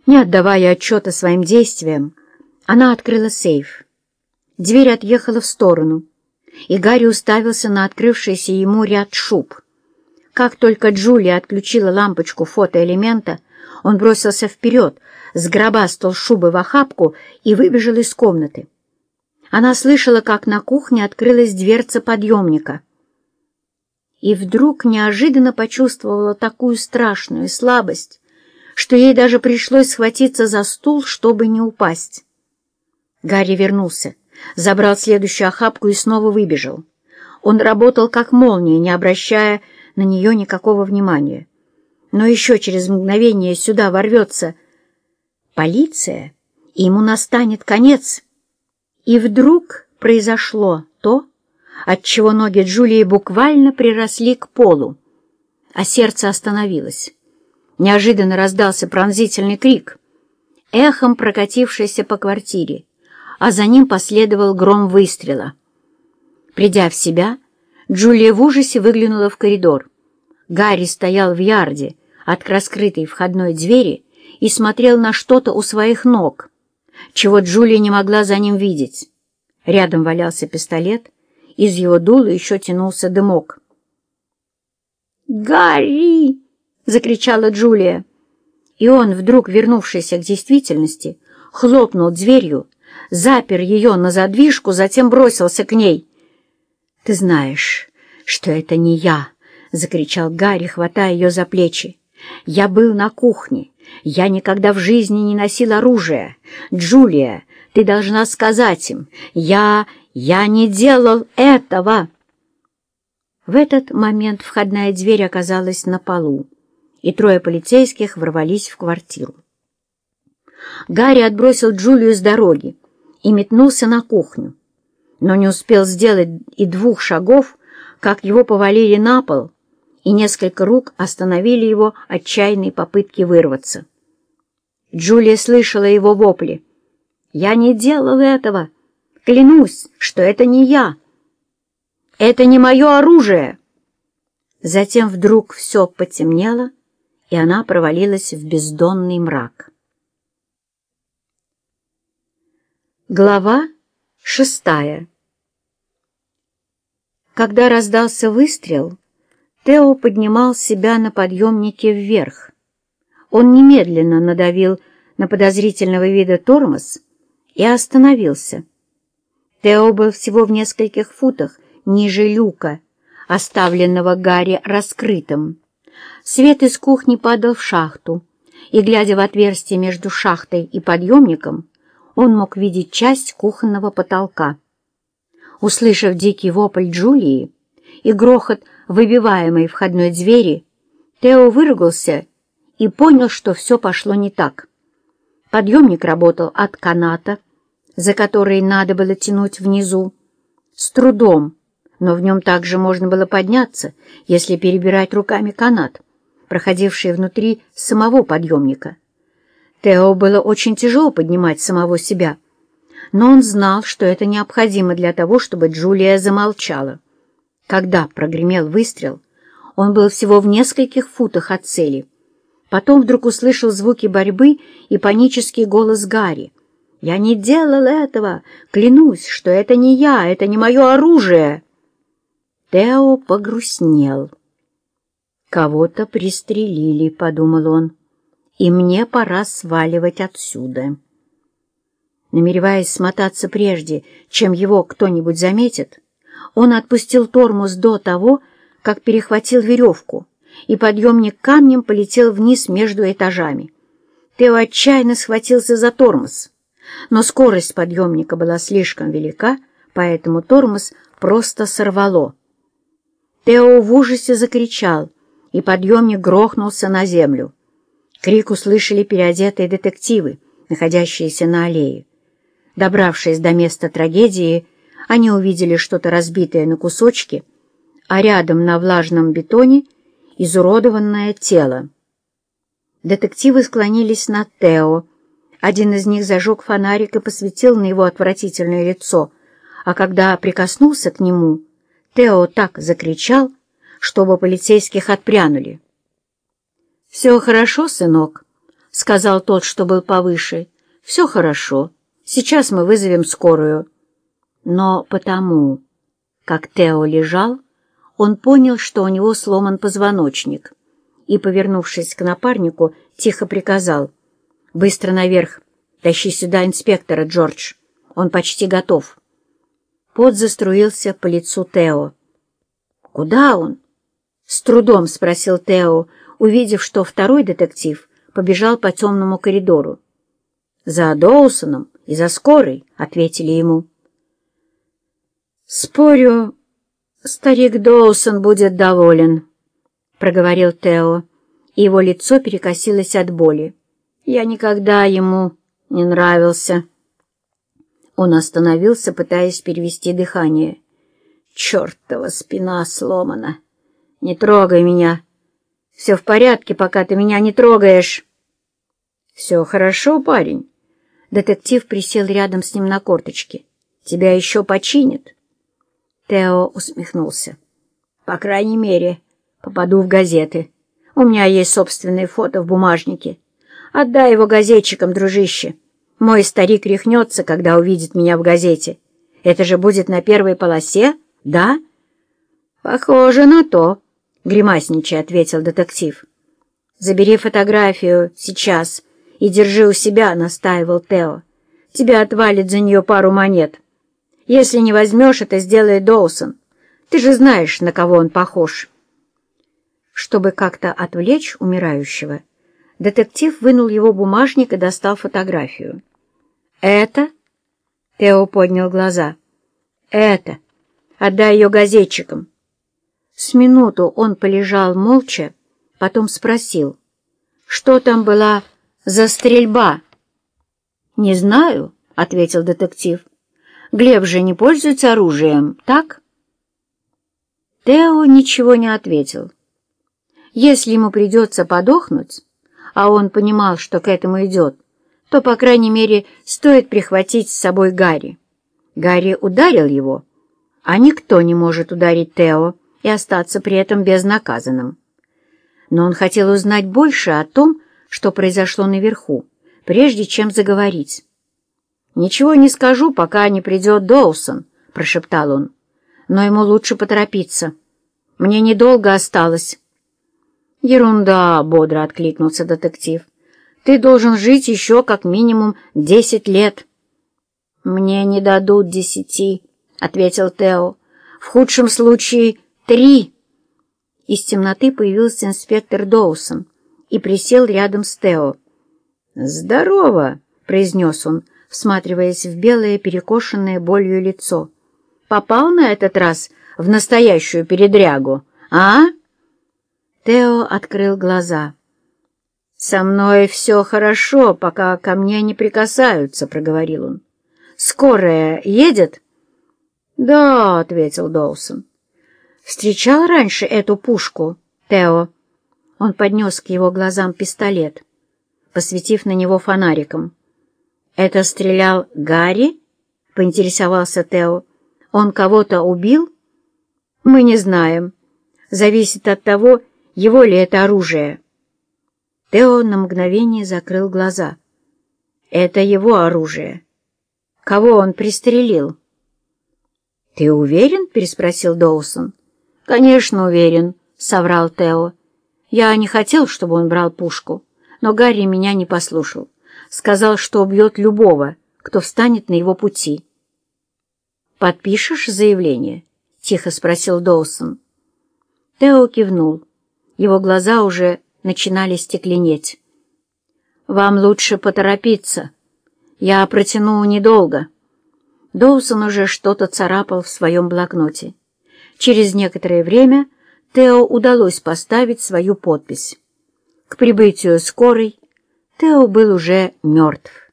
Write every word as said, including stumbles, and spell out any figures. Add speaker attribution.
Speaker 1: Не отдавая отчета своим действиям, она открыла сейф. Дверь отъехала в сторону, и Гарри уставился на открывшийся ему ряд шуб. Как только Джулия отключила лампочку фотоэлемента, он бросился вперед, сгробастал шубы в охапку и выбежал из комнаты. Она слышала, как на кухне открылась дверца подъемника. И вдруг неожиданно почувствовала такую страшную слабость, что ей даже пришлось схватиться за стул, чтобы не упасть. Гарри вернулся, забрал следующую охапку и снова выбежал. Он работал как молния, не обращая на нее никакого внимания. Но еще через мгновение сюда ворвется полиция, и ему настанет конец. И вдруг произошло то, отчего ноги Джулии буквально приросли к полу, а сердце остановилось. Неожиданно раздался пронзительный крик, эхом прокатившийся по квартире, а за ним последовал гром выстрела. Придя в себя, Джулия в ужасе выглянула в коридор. Гарри стоял в ярде от раскрытой входной двери и смотрел на что-то у своих ног, чего Джулия не могла за ним видеть. Рядом валялся пистолет, из его дула еще тянулся дымок. «Гарри!» — закричала Джулия. И он, вдруг вернувшийся к действительности, хлопнул дверью, запер ее на задвижку, затем бросился к ней. «Ты знаешь, что это не я!» — закричал Гарри, хватая ее за плечи. «Я был на кухне. Я никогда в жизни не носил оружие. Джулия, ты должна сказать им. Я... я не делал этого!» В этот момент входная дверь оказалась на полу, и трое полицейских ворвались в квартиру. Гарри отбросил Джулию с дороги и метнулся на кухню, но не успел сделать и двух шагов, как его повалили на пол, и несколько рук остановили его отчаянные попытки вырваться. Джулия слышала его вопли. «Я не делал этого! Клянусь, что это не я! Это не мое оружие!» Затем вдруг все потемнело, и она провалилась в бездонный мрак. Глава шестая. Когда раздался выстрел, Тео поднимал себя на подъемнике вверх. Он немедленно надавил на подозрительного вида тормоз и остановился. Тео был всего в нескольких футах ниже люка, оставленного Гарри раскрытым. Свет из кухни падал в шахту, и, глядя в отверстие между шахтой и подъемником, он мог видеть часть кухонного потолка. Услышав дикий вопль Джулии и грохот выбиваемой входной двери, Тео выругался и понял, что все пошло не так. Подъемник работал от каната, за который надо было тянуть внизу, с трудом, но в нем также можно было подняться, если перебирать руками канат, проходивший внутри самого подъемника. Тео было очень тяжело поднимать самого себя, но он знал, что это необходимо для того, чтобы Джулия замолчала. Когда прогремел выстрел, он был всего в нескольких футах от цели. Потом вдруг услышал звуки борьбы и панический голос Гарри. «Я не делал этого! Клянусь, что это не я, это не мое оружие!» Тео погрустнел. «Кого-то пристрелили», — подумал он, — «и мне пора сваливать отсюда». Намереваясь смотаться прежде, чем его кто-нибудь заметит, он отпустил тормоз до того, как перехватил веревку, и подъемник камнем полетел вниз между этажами. Тео отчаянно схватился за тормоз, но скорость подъемника была слишком велика, поэтому тормоз просто сорвало. Тео в ужасе закричал, и подъемник грохнулся на землю. Крик услышали переодетые детективы, находящиеся на аллее. Добравшись до места трагедии, они увидели что-то разбитое на кусочки, а рядом на влажном бетоне изуродованное тело. Детективы склонились над Тео. Один из них зажег фонарик и посветил на его отвратительное лицо, а когда прикоснулся к нему, Тео так закричал, что оба полицейских отпрянули. «Все хорошо, сынок?» — — сказал тот, что был повыше. «Все хорошо. Сейчас мы вызовем скорую». Но потому, как Тео лежал, он понял, что у него сломан позвоночник, и, повернувшись к напарнику, тихо приказал: «Быстро наверх! Тащи сюда инспектора, Джордж! Он почти готов!» Пот заструился по лицу Тео. «Куда он?» — с трудом спросил Тео, увидев, что второй детектив побежал по темному коридору. «За Доусоном и за скорой», — ответили ему. «Спорю, старик Доусон будет доволен», — проговорил Тео, и его лицо перекосилось от боли. «Я никогда ему не нравился». Он остановился, пытаясь перевести дыхание. «Чертова спина сломана! Не трогай меня! Все в порядке, пока ты меня не трогаешь!» «Все хорошо, парень?» Детектив присел рядом с ним на корточки. «Тебя еще починят?» Тео усмехнулся. «По крайней мере, попаду в газеты. У меня есть собственное фото в бумажнике. Отдай его газетчикам, дружище. Мой старик рехнется, когда увидит меня в газете. Это же будет на первой полосе, да?» «Похоже на то», — гримасничая ответил детектив. «Забери фотографию сейчас и держи у себя», — настаивал Тео. «Тебя отвалит за нее пару монет. Если не возьмешь, это сделает Доусон. Ты же знаешь, на кого он похож». Чтобы как-то отвлечь умирающего, детектив вынул его бумажник и достал фотографию. «Это?» — Тео поднял глаза. «Это. Отдай ее газетчикам». С минуту он полежал молча, потом спросил: «Что там была за стрельба?» «Не знаю», — ответил детектив. «Глеб же не пользуется оружием, так?» Тео ничего не ответил. Если ему придется подохнуть, а он понимал, что к этому идет, то, по крайней мере, стоит прихватить с собой Гарри. Гарри ударил его, а никто не может ударить Тео и остаться при этом безнаказанным. Но он хотел узнать больше о том, что произошло наверху, прежде чем заговорить. «Ничего не скажу, пока не придет Доусон», — прошептал он. «Но ему лучше поторопиться. Мне недолго осталось». «Ерунда», — бодро откликнулся детектив. «Ты должен жить еще как минимум десять лет». «Мне не дадут десяти», — ответил Тео. «В худшем случае три». Из темноты появился инспектор Доусон и присел рядом с Тео. «Здорово», — произнес он, всматриваясь в белое, перекошенное болью лицо. «Попал на этот раз в настоящую передрягу, а?» Тео открыл глаза. «Со мной все хорошо, пока ко мне не прикасаются», — проговорил он. «Скорая едет?» «Да», — ответил Доусон. «Встречал раньше эту пушку, Тео?» Он поднес к его глазам пистолет, посветив на него фонариком. «Это стрелял Гарри?» — поинтересовался Тео. «Он кого-то убил?» «Мы не знаем. Зависит от того, его ли это оружие». Тео на мгновение закрыл глаза. «Это его оружие. Кого он пристрелил?» «Ты уверен?» — переспросил Доусон. «Конечно уверен», — соврал Тео. «Я не хотел, чтобы он брал пушку, но Гарри меня не послушал. Сказал, что убьет любого, кто встанет на его пути». «Подпишешь заявление?» — тихо спросил Доусон. Тео кивнул. Его глаза уже начинали стекленеть. «Вам лучше поторопиться. Я протяну недолго». Доусон уже что-то царапал в своем блокноте. Через некоторое время Тео удалось поставить свою подпись. К прибытию скорой Тео был уже мертв.